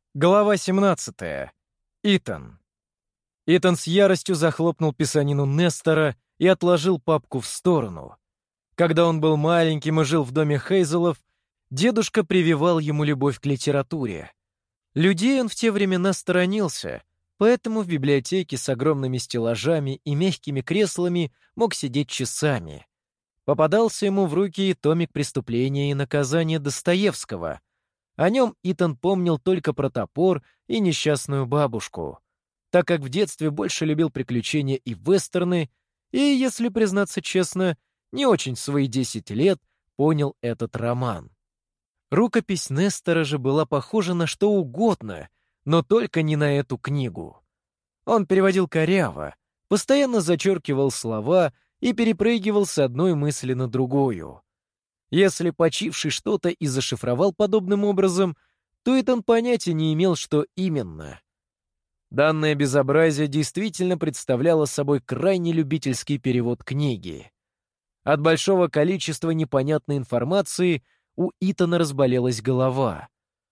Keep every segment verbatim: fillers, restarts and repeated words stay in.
Глава семнадцатая. Итан. Итан с яростью захлопнул писанину Нестора и отложил папку в сторону. Когда он был маленьким и жил в доме Хейзелов, дедушка прививал ему любовь к литературе. Людей он в те времена сторонился, поэтому в библиотеке с огромными стеллажами и мягкими креслами мог сидеть часами. Попадался ему в руки и томик «Преступления и наказания» Достоевского. О нем Итан помнил только про топор и несчастную бабушку, так как в детстве больше любил приключения и вестерны, и, если признаться честно, не очень в свои десять лет понял этот роман. Рукопись Нестора же была похожа на что угодно, но только не на эту книгу. Он переводил коряво, постоянно зачеркивал слова и перепрыгивал с одной мысли на другую. Если почивший что-то и зашифровал подобным образом, то Итан понятия не имел, что именно. Данное безобразие действительно представляло собой крайне любительский перевод книги. От большого количества непонятной информации у Итана разболелась голова.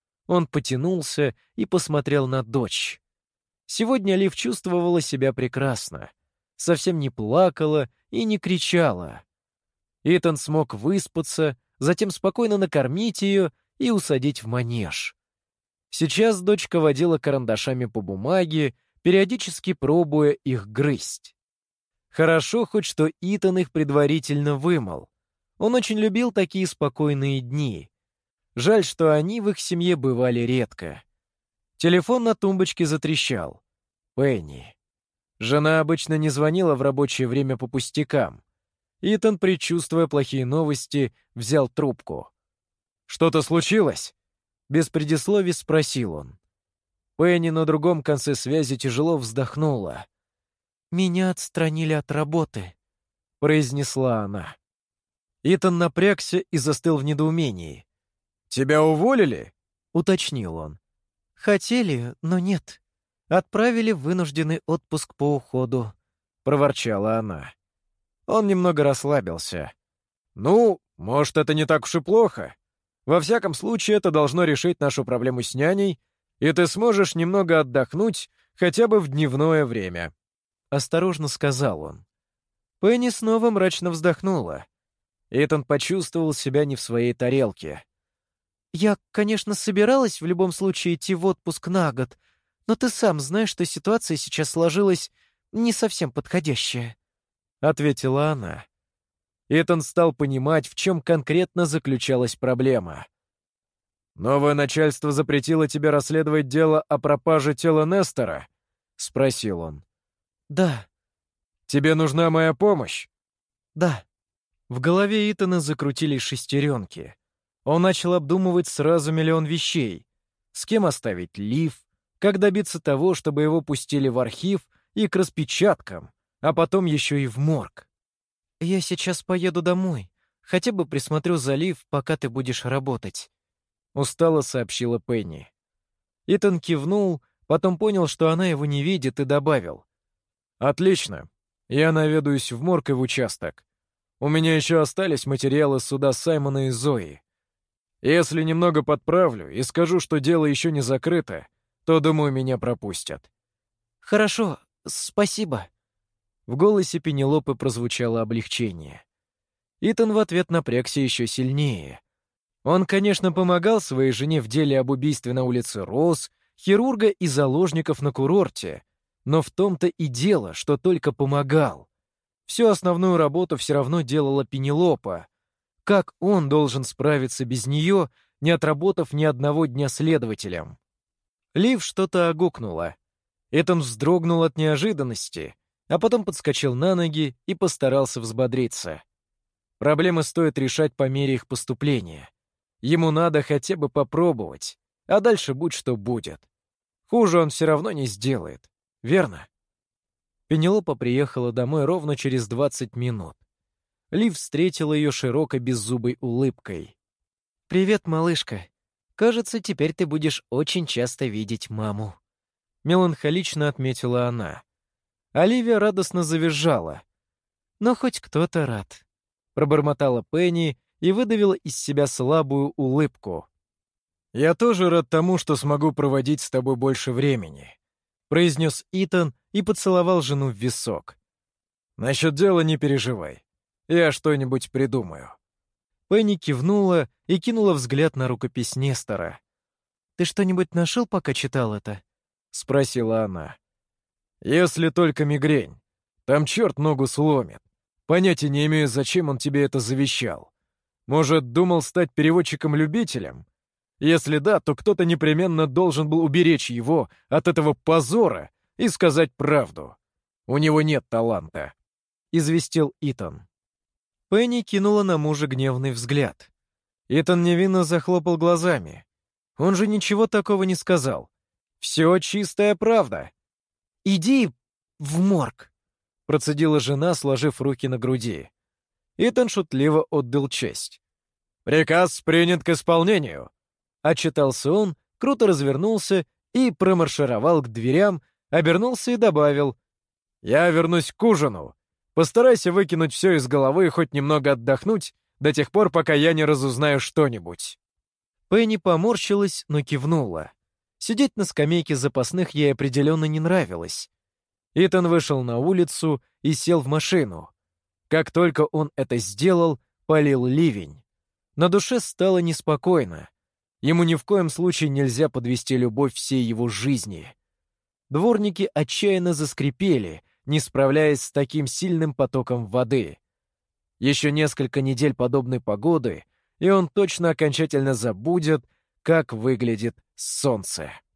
Он потянулся и посмотрел на дочь. Сегодня Лив чувствовала себя прекрасно. Совсем не плакала и не кричала. Итан смог выспаться, затем спокойно накормить ее и усадить в манеж. Сейчас дочка водила карандашами по бумаге, периодически пробуя их грызть. Хорошо хоть, что Итан их предварительно вымыл. Он очень любил такие спокойные дни. Жаль, что они в их семье бывали редко. Телефон на тумбочке затрещал. Пенни. Жена обычно не звонила в рабочее время по пустякам. Итан, предчувствуя плохие новости, взял трубку. «Что-то случилось?» Без предисловий спросил он. Пенни на другом конце связи тяжело вздохнула. «Меня отстранили от работы», — произнесла она. Итан напрягся и застыл в недоумении. «Тебя уволили?» — уточнил он. «Хотели, но нет. Отправили в вынужденный отпуск по уходу», — проворчала она. Он немного расслабился. «Ну, может, это не так уж и плохо. Во всяком случае, это должно решить нашу проблему с няней, и ты сможешь немного отдохнуть хотя бы в дневное время», — осторожно сказал он. Пенни снова мрачно вздохнула. Итан почувствовал себя не в своей тарелке. «Я, конечно, собиралась в любом случае идти в отпуск на год, но ты сам знаешь, что ситуация сейчас сложилась не совсем подходящая», — ответила она. Итан стал понимать, в чем конкретно заключалась проблема. «Новое начальство запретило тебе расследовать дело о пропаже тела Нестора?» — спросил он. «Да». «Тебе нужна моя помощь?» «Да». В голове Итана закрутились шестеренки. Он начал обдумывать сразу миллион вещей. С кем оставить Лив, как добиться того, чтобы его пустили в архив и к распечаткам, а потом еще и в морг. «Я сейчас поеду домой. Хотя бы присмотрю за Лив, пока ты будешь работать», — устало сообщила Пенни. Итан кивнул, потом понял, что она его не видит, и добавил. «Отлично. Я наведаюсь в морг и в участок. У меня еще остались материалы суда Саймона и Зои. Если немного подправлю и скажу, что дело еще не закрыто, то, думаю, меня пропустят». «Хорошо, спасибо». В голосе Пенелопы прозвучало облегчение. Итан в ответ напрягся еще сильнее. Он, конечно, помогал своей жене в деле об убийстве на улице Роз, хирурга и заложников на курорте, но в том-то и дело, что только помогал. Всю основную работу все равно делала Пенелопа. Как он должен справиться без нее, не отработав ни одного дня следователем? Лив что-то огукнула. Итан вздрогнул от неожиданности, а потом подскочил на ноги и постарался взбодриться. Проблемы стоит решать по мере их поступления. Ему надо хотя бы попробовать, а дальше будь что будет. Хуже он все равно не сделает, верно? Пенелопа приехала домой ровно через двадцать минут. Лив встретила ее широкой беззубой улыбкой. «Привет, малышка. Кажется, теперь ты будешь очень часто видеть маму», — меланхолично отметила она. Оливия радостно завизжала. «Но хоть кто-то рад», — пробормотала Пенни и выдавила из себя слабую улыбку. «Я тоже рад тому, что смогу проводить с тобой больше времени», — произнес Итан и поцеловал жену в висок. «Насчет дела не переживай. Я что-нибудь придумаю». Пенни кивнула и кинула взгляд на рукопись Нестора. «Ты что-нибудь нашел, пока читал это?» — спросила она. «Если только мигрень. Там черт ногу сломит. Понятия не имею, зачем он тебе это завещал. Может, думал стать переводчиком-любителем? Если да, то кто-то непременно должен был уберечь его от этого позора и сказать правду. У него нет таланта», — известил Итан. Пенни кинула на мужа гневный взгляд. Итан невинно захлопал глазами. Он же ничего такого не сказал. Все чистая правда. «Иди в морг», — процедила жена, сложив руки на груди. Итан шутливо отдал честь. «Приказ принят к исполнению», — отчитался он, круто развернулся и промаршировал к дверям, обернулся и добавил: «Я вернусь к ужину. Постарайся выкинуть все из головы и хоть немного отдохнуть до тех пор, пока я не разузнаю что-нибудь». Пенни поморщилась, но кивнула. Сидеть на скамейке запасных ей определенно не нравилось. Итан вышел на улицу и сел в машину. Как только он это сделал, полил ливень. На душе стало неспокойно. Ему ни в коем случае нельзя подвести любовь всей его жизни. Дворники отчаянно заскрипели, не справляясь с таким сильным потоком воды. Еще несколько недель подобной погоды, и он точно окончательно забудет, как выглядит солнце.